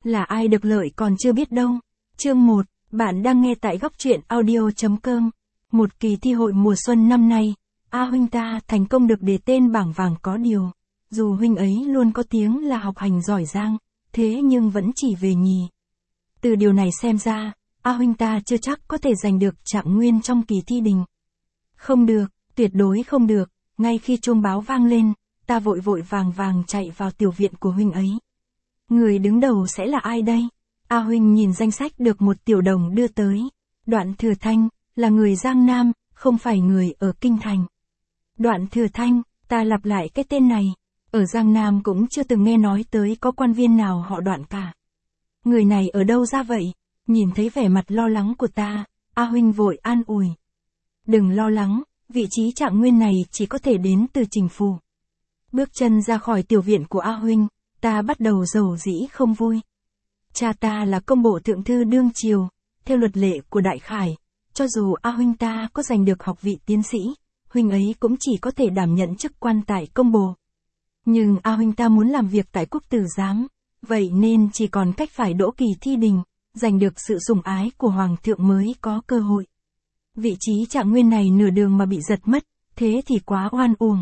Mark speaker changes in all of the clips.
Speaker 1: Là ai được lợi còn chưa biết đâu. Chương 1, bạn đang nghe tại góc truyện audio.com. Một kỳ thi hội mùa xuân năm nay, A huynh ta thành công được đề tên bảng vàng có điều. Dù huynh ấy luôn có tiếng là học hành giỏi giang, thế nhưng vẫn chỉ về nhì. Từ điều này xem ra, A huynh ta chưa chắc có thể giành được trạng nguyên trong kỳ thi đình. Không được, tuyệt đối không được, ngay khi chuông báo vang lên, ta vội vội vàng vàng chạy vào tiểu viện của huynh ấy. Người đứng đầu sẽ là ai đây? A huynh nhìn danh sách được một tiểu đồng đưa tới. Đoạn Thừa Thanh, là người Giang Nam, không phải người ở Kinh Thành. Đoạn Thừa Thanh, ta lặp lại cái tên này. Ở Giang Nam cũng chưa từng nghe nói tới có quan viên nào họ Đoạn cả. Người này ở đâu ra vậy? Nhìn thấy vẻ mặt lo lắng của ta, A huynh vội an ủi. Đừng lo lắng, vị trí trạng nguyên này chỉ có thể đến từ Trình Phủ. Bước chân ra khỏi tiểu viện của A huynh, ta bắt đầu rầu rĩ không vui. Cha ta là công bộ thượng thư đương triều, theo luật lệ của Đại Khải, cho dù A huynh ta có giành được học vị tiến sĩ, huynh ấy cũng chỉ có thể đảm nhận chức quan tại công bộ. Nhưng A huynh ta muốn làm việc tại quốc tử giám, vậy nên chỉ còn cách phải đỗ kỳ thi đình, giành được sự sủng ái của hoàng thượng mới có cơ hội. Vị trí trạng nguyên này nửa đường mà bị giật mất, thế thì quá oan uổng.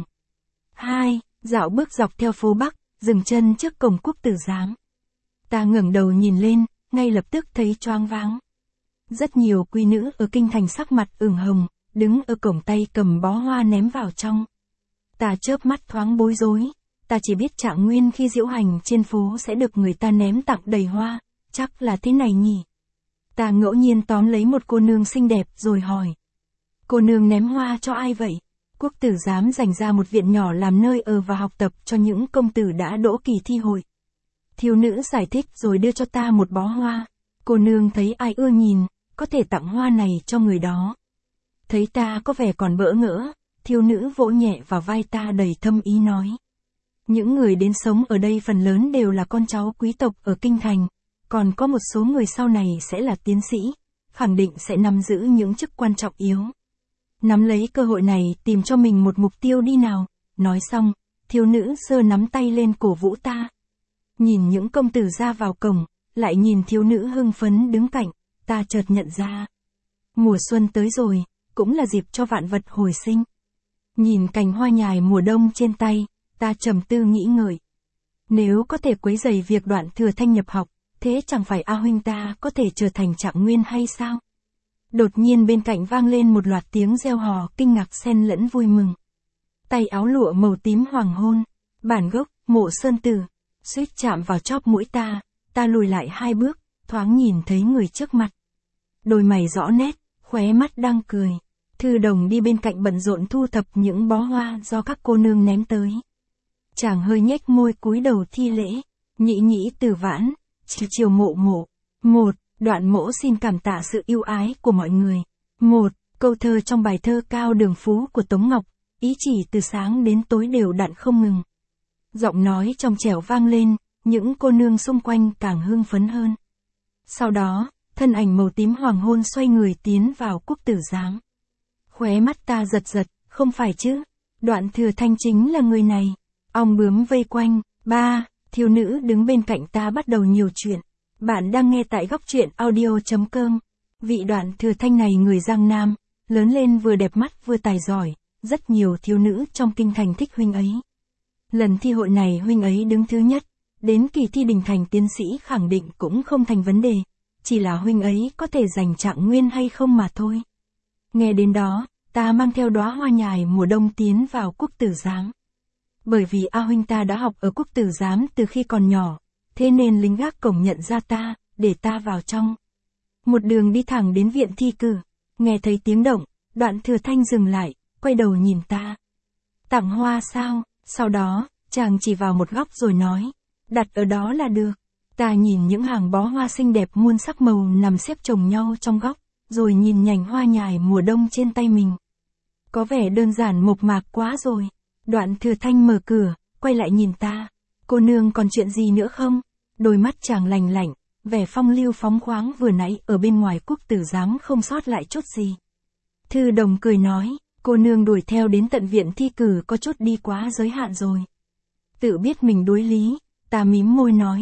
Speaker 1: 2. Dạo bước dọc theo phố Bắc, dừng chân trước cổng quốc tử giám. Ta ngẩng đầu nhìn lên, ngay lập tức thấy choáng váng. Rất nhiều quý nữ ở kinh thành sắc mặt ửng hồng, đứng ở cổng tay cầm bó hoa ném vào trong. Ta chớp mắt thoáng bối rối, ta chỉ biết trạng nguyên khi diễu hành trên phố sẽ được người ta ném tặng đầy hoa, chắc là thế này nhỉ. Ta ngẫu nhiên tóm lấy một cô nương xinh đẹp rồi hỏi. Cô nương ném hoa cho ai vậy? Quốc tử giám dành ra một viện nhỏ làm nơi ở và học tập cho những công tử đã đỗ kỳ thi hội. Thiếu nữ giải thích rồi đưa cho ta một bó hoa. Cô nương thấy ai ưa nhìn, có thể tặng hoa này cho người đó. Thấy ta có vẻ còn bỡ ngỡ, thiếu nữ vỗ nhẹ vào vai ta đầy thâm ý nói. Những người đến sống ở đây phần lớn đều là con cháu quý tộc ở Kinh Thành, còn có một số người sau này sẽ là tiến sĩ, khẳng định sẽ nắm giữ những chức quan trọng yếu. Nắm lấy cơ hội này tìm cho mình một mục tiêu đi nào. Nói xong, thiếu nữ giơ nắm tay lên cổ vũ ta. Nhìn những công tử ra vào cổng, lại nhìn thiếu nữ hưng phấn đứng cạnh, ta chợt nhận ra. Mùa xuân tới rồi, cũng là dịp cho vạn vật hồi sinh. Nhìn cành hoa nhài mùa đông trên tay, ta trầm tư nghĩ ngợi. Nếu có thể quấy rầy việc Đoạn Thừa Thanh nhập học, thế chẳng phải A huynh ta có thể trở thành trạng nguyên hay sao? Đột nhiên bên cạnh vang lên một loạt tiếng reo hò kinh ngạc xen lẫn vui mừng. Tay áo lụa màu tím hoàng hôn, bản gốc, Mộ Sơn Tử, suýt chạm vào chóp mũi ta lùi lại 2 bước, thoáng nhìn thấy người trước mặt. Đôi mày rõ nét, khóe mắt đang cười. Thư đồng đi bên cạnh bận rộn thu thập những bó hoa do các cô nương ném tới. Chàng hơi nhếch môi cúi đầu thi lễ, nhĩ Từ Vãn, chiều mộ. 1. Đoạn mỗ xin cảm tạ sự yêu ái của mọi người. 1. Câu thơ trong bài thơ Cao Đường Phú của Tống Ngọc, ý chỉ từ sáng đến tối đều đặn không ngừng. Giọng nói trong trẻo vang lên, những cô nương xung quanh càng hưng phấn hơn. Sau đó, thân ảnh màu tím hoàng hôn xoay người tiến vào quốc tử giám. Khóe mắt ta giật, không phải chứ, Đoạn Thừa Thanh chính là người này. Ong bướm vây quanh. 3. Thiếu nữ đứng bên cạnh ta bắt đầu nhiều chuyện. Bạn đang nghe tại góc truyện audio.com. Vị Đoạn Thừa Thanh này người Giang Nam, lớn lên vừa đẹp mắt vừa tài giỏi, rất nhiều thiếu nữ trong kinh thành thích huynh ấy. Lần thi hội này huynh ấy đứng thứ nhất, đến kỳ thi đình thành tiến sĩ khẳng định cũng không thành vấn đề, chỉ là huynh ấy có thể giành trạng nguyên hay không mà thôi. Nghe đến đó, ta mang theo đóa hoa nhài mùa đông tiến vào quốc tử giám. Bởi vì A huynh ta đã học ở quốc tử giám từ khi còn nhỏ, thế nên lính gác cổng nhận ra ta, để ta vào trong. Một đường đi thẳng đến viện thi cử, nghe thấy tiếng động, Đoạn Thừa Thanh dừng lại, quay đầu nhìn ta. Tặng hoa sao? Sau đó, chàng chỉ vào một góc rồi nói, đặt ở đó là được. Ta nhìn những hàng bó hoa xinh đẹp muôn sắc màu nằm xếp chồng nhau trong góc, rồi nhìn nhành hoa nhài mùa đông trên tay mình. Có vẻ đơn giản mộc mạc quá rồi. Đoạn Thừa Thanh mở cửa, quay lại nhìn ta. Cô nương còn chuyện gì nữa không? Đôi mắt chàng lành lạnh, vẻ phong lưu phóng khoáng vừa nãy ở bên ngoài quốc tử giám không sót lại chút gì. Thư đồng cười nói, cô nương đuổi theo đến tận viện thi cử có chút đi quá giới hạn rồi. Tự biết mình đối lý, ta mím môi nói,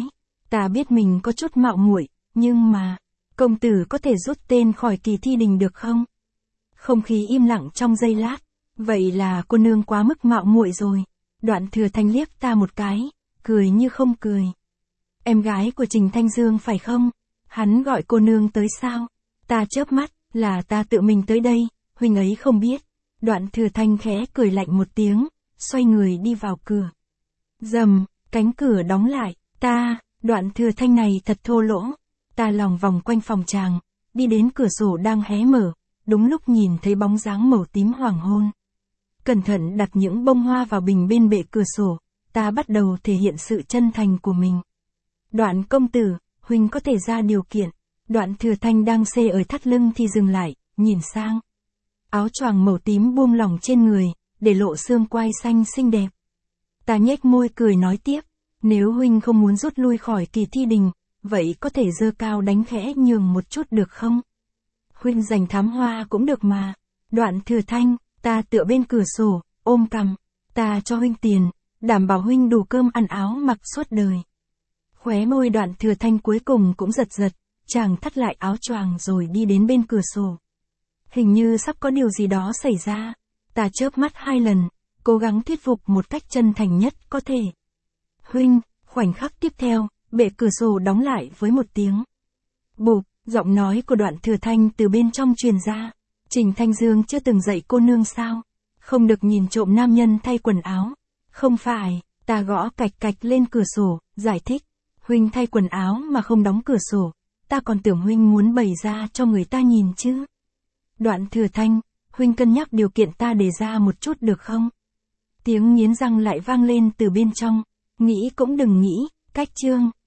Speaker 1: Ta biết mình có chút mạo muội, nhưng mà, công tử có thể rút tên khỏi kỳ thi đình được không? Không khí im lặng trong giây lát, vậy là cô nương quá mức mạo muội rồi. Đoạn Thừa Thanh liếc ta một cái, cười như không cười. Em gái của Trình Thanh Dương phải không? Hắn gọi cô nương tới sao? Ta chớp mắt, là ta tự mình tới đây, huynh ấy không biết. Đoạn Thừa Thanh khẽ cười lạnh một tiếng, xoay người đi vào cửa. Rầm, cánh cửa đóng lại, Đoạn Thừa Thanh này thật thô lỗ. Ta lòng vòng quanh phòng tràng, đi đến cửa sổ đang hé mở, đúng lúc nhìn thấy bóng dáng màu tím hoàng hôn. Cẩn thận đặt những bông hoa vào bình bên bệ cửa sổ, ta bắt đầu thể hiện sự chân thành của mình. Đoạn công tử, huynh có thể ra điều kiện. Đoạn Thừa Thanh đang xê ở thắt lưng thì dừng lại, nhìn sang. Áo choàng màu tím buông lỏng trên người, để lộ xương quai xanh xinh đẹp. Ta nhếch môi cười nói tiếp, nếu huynh không muốn rút lui khỏi kỳ thi đình, vậy có thể giơ cao đánh khẽ nhường một chút được không? Huynh dành thám hoa cũng được mà. Đoạn Thừa Thanh, ta tựa bên cửa sổ, ôm cằm. Ta cho huynh tiền, đảm bảo huynh đủ cơm ăn áo mặc suốt đời. Khóe môi Đoạn Thừa Thanh cuối cùng cũng giật giật, chàng thắt lại áo choàng rồi đi đến bên cửa sổ. Hình như sắp có điều gì đó xảy ra. Ta chớp mắt 2 lần, cố gắng thuyết phục một cách chân thành nhất có thể. Huynh, khoảnh khắc tiếp theo, bệ cửa sổ đóng lại với một tiếng. Bụp, giọng nói của Đoạn Thừa Thanh từ bên trong truyền ra. Trình Thanh Dương chưa từng dạy cô nương sao? Không được nhìn trộm nam nhân thay quần áo. Không phải, ta gõ cạch cạch lên cửa sổ, giải thích. Huynh thay quần áo mà không đóng cửa sổ. Ta còn tưởng huynh muốn bày ra cho người ta nhìn chứ. Đoạn Thừa Thanh, huynh cân nhắc điều kiện ta đề ra một chút được không? Tiếng nghiến răng lại vang lên từ bên trong. Nghĩ cũng đừng nghĩ, cách chương.